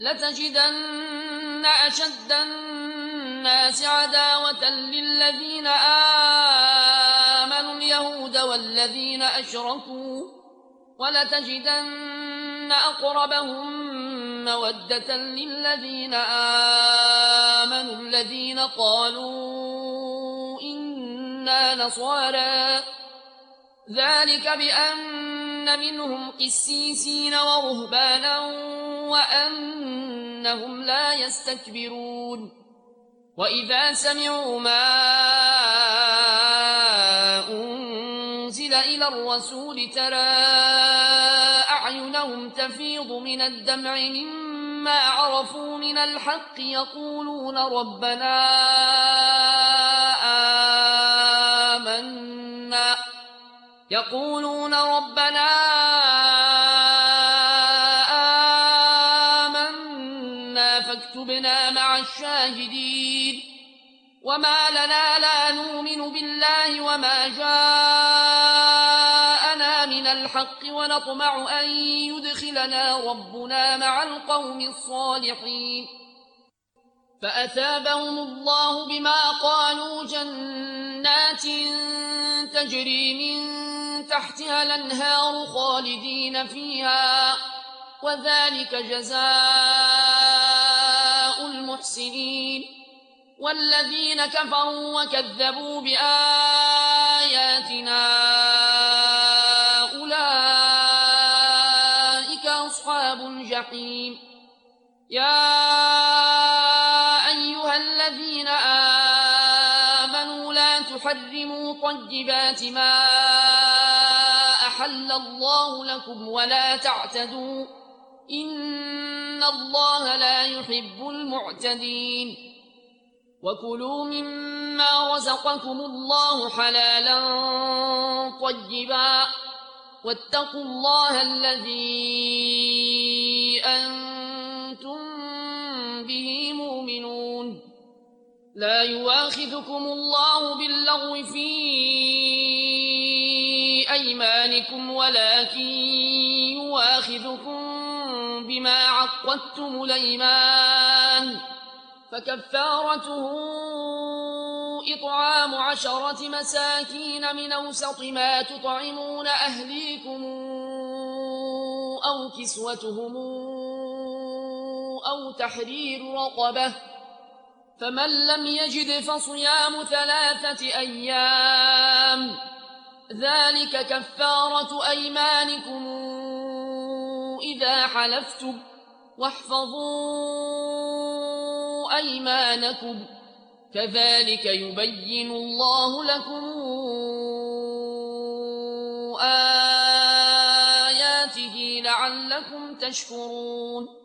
لتجدن أشد الناس عداوة للذين آمنوا اليهود والذين أشركوا ولتجدن أقربهم مودة للذين آمنوا الذين قالوا إنا نصارى ذلك بأن منهم قسيسين ورهبانا وأنهم لا يستكبرون وإذا سمعوا ما أنزل إلى الرسول ترى أعينهم تفيض من الدمع مما عرفوا من الحق يقولون ربنا آمنا فاكتبنا مع الشاهدين وما لنا لا نؤمن بالله وما جاءنا من الحق ونطمع أن يدخلنا ربنا مع القوم الصالحين فأثابهم الله بما قالوا جنات تجري من تحتها الأنهار خالدين فيها وذلك جزاء المحسنين والذين كفروا وكذبوا بآياتنا أولئك أصحاب الجحيم يا أيها الذين آمنوا لا تحرموا طيبات ما أحل الله لكم ولا تعتدوا إن الله لا يحب المعتدين وكلوا مما رزقكم الله حلالا طيبا واتقوا الله الذي أنتم به مؤمنون لا يؤاخذكم الله باللغو في أيمانكم ولكن يؤاخذكم بما عقدتم الأيمان فكفارته إطعام 10 مساكين من أوسط ما تطعمون أهليكم أو كسوتهم أو تحرير رقبة فمن لم يجد فصيام 3 أيام ذلك كفارة أيمانكم إذا حلفتم واحفظوا أيمانكم كذلك يبين الله لكم آياته لعلكم تشكرون